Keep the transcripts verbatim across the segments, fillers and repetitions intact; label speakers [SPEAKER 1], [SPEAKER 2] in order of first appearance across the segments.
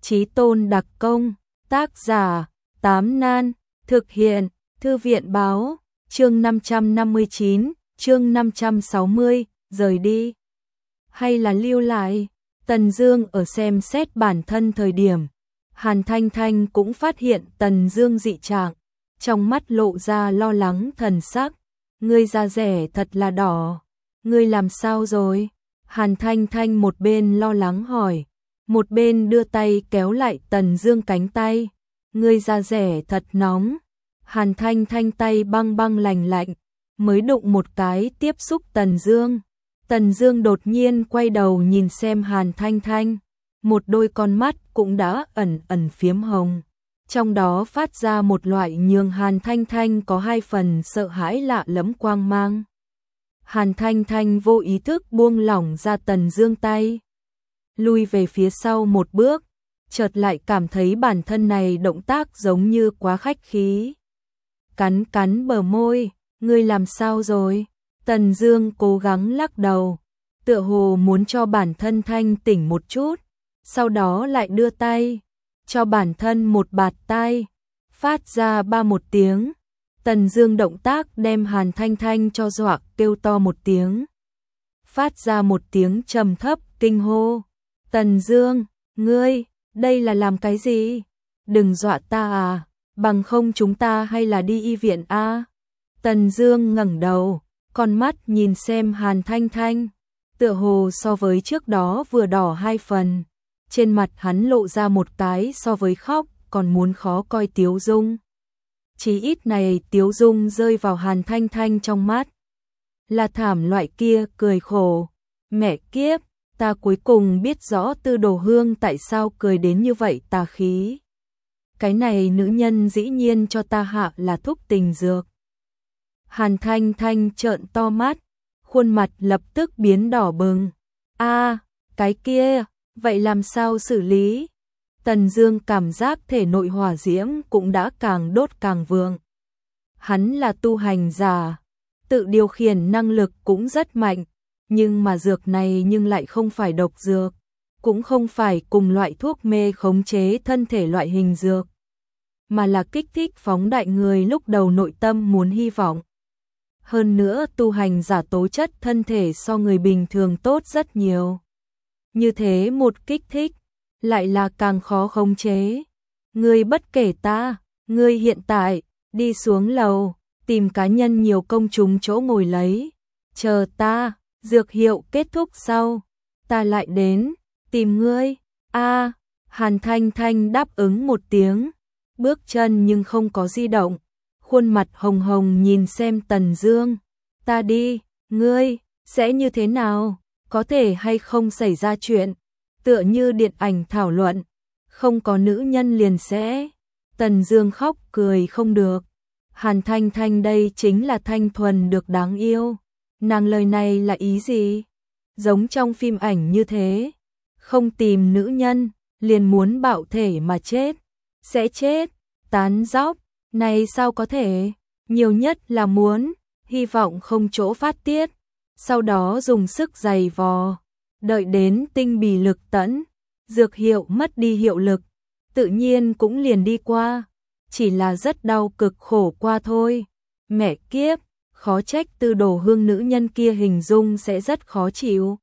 [SPEAKER 1] Chí tôn đặc công, tác giả, Tám Nan, thực hiện, Thư viện báo, chương năm trăm năm mươi chín, chương năm trăm sáu mươi, rời đi. Hay là lưu lại, Tần Dương ở xem xét bản thân thời điểm, Hàn Thanh Thanh cũng phát hiện Tần Dương dị trạng, trong mắt lộ ra lo lắng thần sắc, ngươi da rẻ thật là đỏ, ngươi làm sao rồi? Hàn Thanh Thanh một bên lo lắng hỏi, một bên đưa tay kéo lại Tần Dương cánh tay, ngươi da rẻ thật nóng. Hàn Thanh Thanh tay băng băng lành lạnh, mới đụng một cái tiếp xúc Tần Dương. Tần Dương đột nhiên quay đầu nhìn xem Hàn Thanh Thanh, một đôi con mắt cũng đã ẩn ẩn phiếm hồng, trong đó phát ra một loại nhường Hàn Thanh Thanh có hai phần sợ hãi lạ lẫm quang mang. Hàn Thanh Thanh vô ý thức buông lỏng ra Tần Dương tay, lui về phía sau một bước, chợt lại cảm thấy bản thân này động tác giống như quá khách khí. Cắn cắn bờ môi, ngươi làm sao rồi? Tần Dương cố gắng lắc đầu, tựa hồ muốn cho bản thân thanh tỉnh một chút, sau đó lại đưa tay, cho bản thân một bạt tai, phát ra ba một tiếng. Tần Dương động tác đem Hàn Thanh Thanh cho dọa kêu to một tiếng, phát ra một tiếng trầm thấp kinh hô. Tần Dương, ngươi, đây là làm cái gì? Đừng dọa ta à, bằng không chúng ta hay là đi y viện a? À? Tần Dương ngẩng đầu, con mắt nhìn xem Hàn Thanh Thanh, tựa hồ so với trước đó vừa đỏ hai phần, trên mặt hắn lộ ra một cái so với khóc còn muốn khó coi tiếu dung. Chí ít này tiếu dung rơi vào Hàn Thanh Thanh trong mắt, là thảm loại kia cười khổ, mẹ kiếp, ta cuối cùng biết rõ Tư Đồ Hương tại sao cười đến như vậy tà khí. Cái này nữ nhân dĩ nhiên cho ta hạ là thuốc tình dược. Hàn Thanh Thanh trợn to mắt, khuôn mặt lập tức biến đỏ bừng. A, à, cái kia, vậy làm sao xử lý? Tần Dương cảm giác thể nội hỏa diễm cũng đã càng đốt càng vượng. Hắn là tu hành giả, tự điều khiển năng lực cũng rất mạnh, nhưng mà dược này nhưng lại không phải độc dược, cũng không phải cùng loại thuốc mê khống chế thân thể loại hình dược, mà là kích thích phóng đại người lúc đầu nội tâm muốn hy vọng. Hơn nữa tu hành giả tố chất thân thể so người bình thường tốt rất nhiều. Như thế một kích thích, lại là càng khó khống chế. Ngươi bất kể ta, ngươi hiện tại, đi xuống lầu, tìm cá nhân nhiều công chúng chỗ ngồi lấy. Chờ ta, dược hiệu kết thúc sau, ta lại đến, tìm ngươi. A, à, Hàn Thanh Thanh đáp ứng một tiếng, bước chân nhưng không có di động. Khuôn mặt hồng hồng nhìn xem Tần Dương, ta đi, ngươi, sẽ như thế nào, có thể hay không xảy ra chuyện, tựa như điện ảnh thảo luận, không có nữ nhân liền sẽ. Tần Dương khóc cười không được, Hàn Thanh Thanh đây chính là thanh thuần được đáng yêu, nàng lời này là ý gì? Giống trong phim ảnh như thế, không tìm nữ nhân, liền muốn bạo thể mà chết, sẽ chết, tán dóc. Này sao có thể, nhiều nhất là muốn, hy vọng không chỗ phát tiết, sau đó dùng sức giày vò, đợi đến tinh bì lực tẫn, dược hiệu mất đi hiệu lực, tự nhiên cũng liền đi qua, chỉ là rất đau cực khổ qua thôi. Mẹ kiếp, khó trách Tư Đồ Hương nữ nhân kia hình dung sẽ rất khó chịu.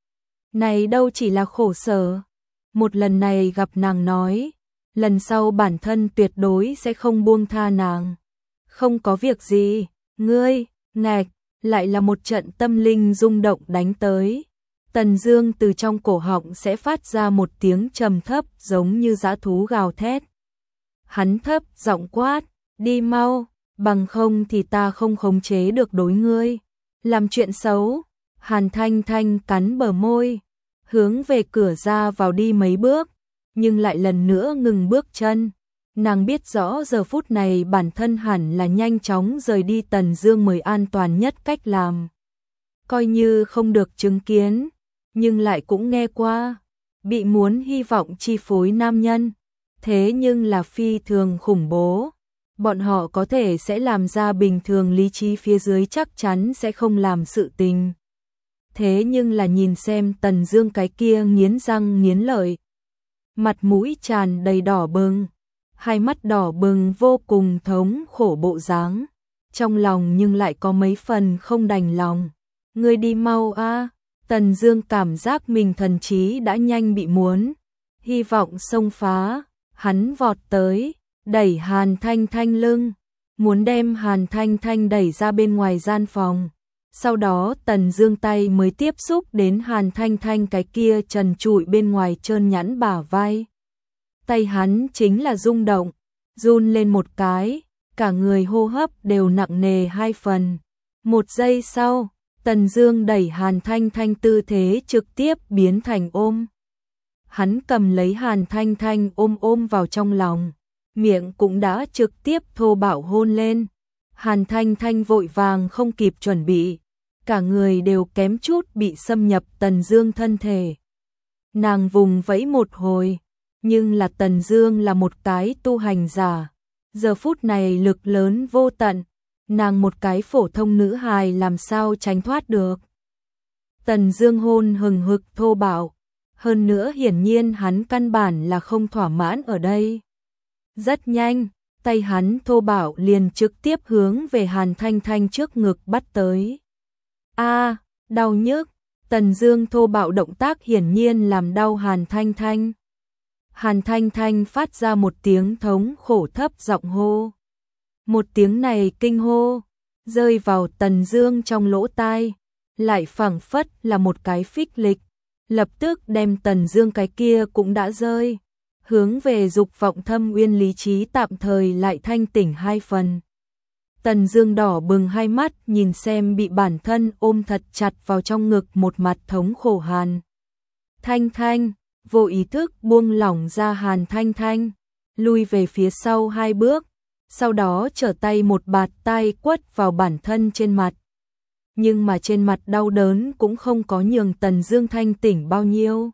[SPEAKER 1] Này đâu chỉ là khổ sở, một lần này gặp nàng nói, lần sau bản thân tuyệt đối sẽ không buông tha nàng. Không có việc gì, ngươi, ngạch, lại là một trận tâm linh rung động đánh tới. Tần Dương từ trong cổ họng sẽ phát ra một tiếng trầm thấp giống như dã thú gào thét. Hắn thấp giọng quát, đi mau, bằng không thì ta không khống chế được đối ngươi. Làm chuyện xấu. Hàn Thanh Thanh cắn bờ môi, hướng về cửa ra vào đi mấy bước, nhưng lại lần nữa ngừng bước chân. Nàng biết rõ giờ phút này bản thân hẳn là nhanh chóng rời đi Tần Dương mới an toàn nhất cách làm. Coi như không được chứng kiến, nhưng lại cũng nghe qua, bị muốn hy vọng chi phối nam nhân, thế nhưng là phi thường khủng bố. Bọn họ có thể sẽ làm ra bình thường lý trí phía dưới chắc chắn sẽ không làm sự tình. Thế nhưng là nhìn xem Tần Dương cái kia nghiến răng nghiến lợi, mặt mũi tràn đầy đỏ bừng, hai mắt đỏ bừng vô cùng thống khổ bộ dáng, trong lòng nhưng lại có mấy phần không đành lòng. Ngươi đi mau a. Tần Dương cảm giác mình thần trí đã nhanh bị muốn, hy vọng xông phá, hắn vọt tới, đẩy Hàn Thanh Thanh lưng, muốn đem Hàn Thanh Thanh đẩy ra bên ngoài gian phòng. Sau đó Tần Dương tay mới tiếp xúc đến Hàn Thanh Thanh cái kia trần trụi bên ngoài trơn nhẵn bả vai. Tay hắn chính là rung động, run lên một cái, cả người hô hấp đều nặng nề hai phần. Một giây sau, Tần Dương đẩy Hàn Thanh Thanh tư thế trực tiếp biến thành ôm. Hắn cầm lấy Hàn Thanh Thanh ôm ôm vào trong lòng, miệng cũng đã trực tiếp thô bạo hôn lên. Hàn Thanh Thanh vội vàng không kịp chuẩn bị, cả người đều kém chút bị xâm nhập Tần Dương thân thể. Nàng vùng vẫy một hồi, nhưng là Tần Dương là một cái tu hành giả, giờ phút này lực lớn vô tận, nàng một cái phổ thông nữ hài làm sao tránh thoát được. Tần Dương hôn hừng hực thô bạo, hơn nữa hiển nhiên hắn căn bản là không thỏa mãn ở đây. Rất nhanh, tay hắn thô bạo liền trực tiếp hướng về Hàn Thanh Thanh trước ngực bắt tới. A, đau nhức. Tần Dương thô bạo động tác hiển nhiên làm đau Hàn Thanh Thanh. Hàn Thanh Thanh phát ra một tiếng thống khổ thấp giọng hô. Một tiếng này kinh hô, rơi vào Tần Dương trong lỗ tai, lại phảng phất là một cái phích lịch, lập tức đem Tần Dương cái kia cũng đã rơi, hướng về dục vọng thâm uyên lý trí tạm thời lại thanh tỉnh hai phần. Tần Dương đỏ bừng hai mắt nhìn xem bị bản thân ôm thật chặt vào trong ngực một mặt thống khổ Hàn Thanh Thanh, vô ý thức buông lỏng ra Hàn Thanh Thanh, lui về phía sau hai bước, sau đó trở tay một bạt tay quất vào bản thân trên mặt. Nhưng mà trên mặt đau đớn cũng không có nhường Tần Dương thanh tỉnh bao nhiêu.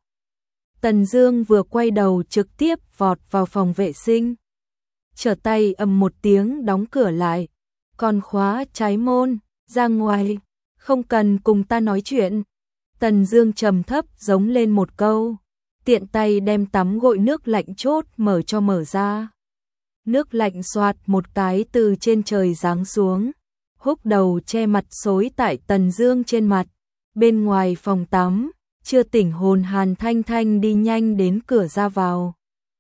[SPEAKER 1] Tần Dương vừa quay đầu trực tiếp vọt vào phòng vệ sinh, trở tay ầm một tiếng đóng cửa lại, còn khóa trái môn, ra ngoài, không cần cùng ta nói chuyện. Tần Dương trầm thấp giống lên một câu, tiện tay đem tắm gội nước lạnh chốt mở cho mở ra. Nước lạnh xoạt một cái từ trên trời giáng xuống, húc đầu che mặt xối tại Tần Dương trên mặt. Bên ngoài phòng tắm, chưa tỉnh hồn Hàn Thanh Thanh đi nhanh đến cửa ra vào,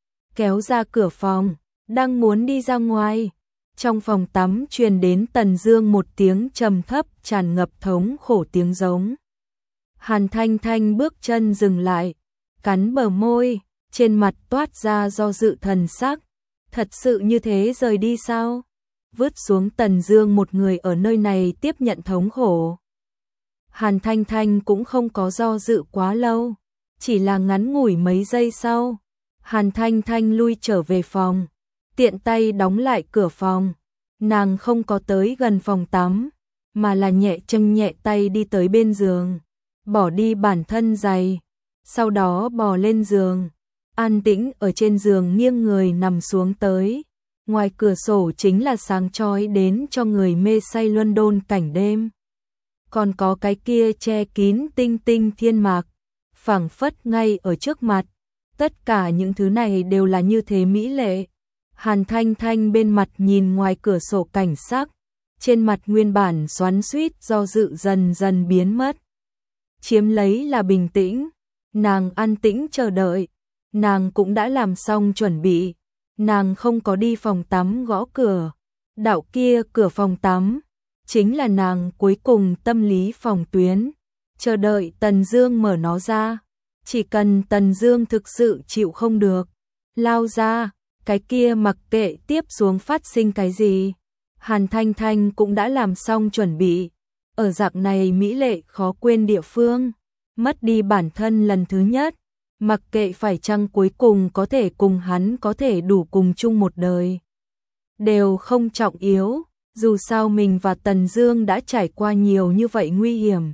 [SPEAKER 1] kéo ra cửa phòng, đang muốn đi ra ngoài. Trong phòng tắm truyền đến Tần Dương một tiếng trầm thấp tràn ngập thống khổ tiếng giống. Hàn Thanh Thanh bước chân dừng lại, cắn bờ môi, trên mặt toát ra do dự thần sắc. Thật sự như thế rời đi sao? Vứt xuống Tần Dương một người ở nơi này tiếp nhận thống khổ. Hàn Thanh Thanh cũng không có do dự quá lâu, chỉ là ngắn ngủi mấy giây sau, Hàn Thanh Thanh lui trở về phòng, tiện tay đóng lại cửa phòng. Nàng không có tới gần phòng tắm, mà là nhẹ chân nhẹ tay đi tới bên giường, bỏ đi bản thân giày, sau đó bò lên giường, an tĩnh ở trên giường nghiêng người nằm xuống tới. Ngoài cửa sổ chính là sáng chói đến cho người mê say London cảnh đêm. Còn có cái kia che kín tinh tinh thiên mạc, phảng phất ngay ở trước mặt. Tất cả những thứ này đều là như thế mỹ lệ. Hàn Thanh Thanh bên mặt nhìn ngoài cửa sổ cảnh sắc, trên mặt nguyên bản xoắn xuýt do dự dần dần biến mất. Chiếm lấy là bình tĩnh, nàng an tĩnh chờ đợi, nàng cũng đã làm xong chuẩn bị, nàng không có đi phòng tắm gõ cửa. Đạo kia cửa phòng tắm, chính là nàng cuối cùng tâm lý phòng tuyến, chờ đợi Tần Dương mở nó ra. Chỉ cần Tần Dương thực sự chịu không được, lao ra, cái kia mặc kệ tiếp xuống phát sinh cái gì. Hàn Thanh Thanh cũng đã làm xong chuẩn bị, ở dạng này mỹ lệ khó quên địa phương, mất đi bản thân lần thứ nhất, mặc kệ phải chăng cuối cùng có thể cùng hắn có thể đủ cùng chung một đời, đều không trọng yếu, dù sao mình và Tần Dương đã trải qua nhiều như vậy nguy hiểm.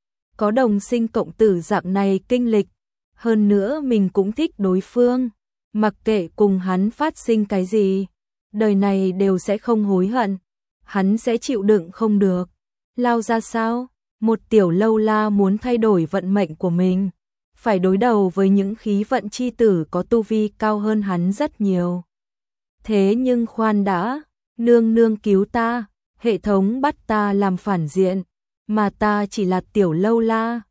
[SPEAKER 1] Có đồng sinh cộng tử dạng này kinh lịch, hơn nữa mình cũng thích đối phương, mặc kệ cùng hắn phát sinh cái gì, đời này đều sẽ không hối hận, hắn sẽ chịu đựng không được. Lao ra sao? Một tiểu lâu la muốn thay đổi vận mệnh của mình, phải đối đầu với những khí vận chi tử có tu vi cao hơn hắn rất nhiều. Thế nhưng khoan đã, nương nương cứu ta, hệ thống bắt ta làm phản diện, mà ta chỉ là tiểu lâu la,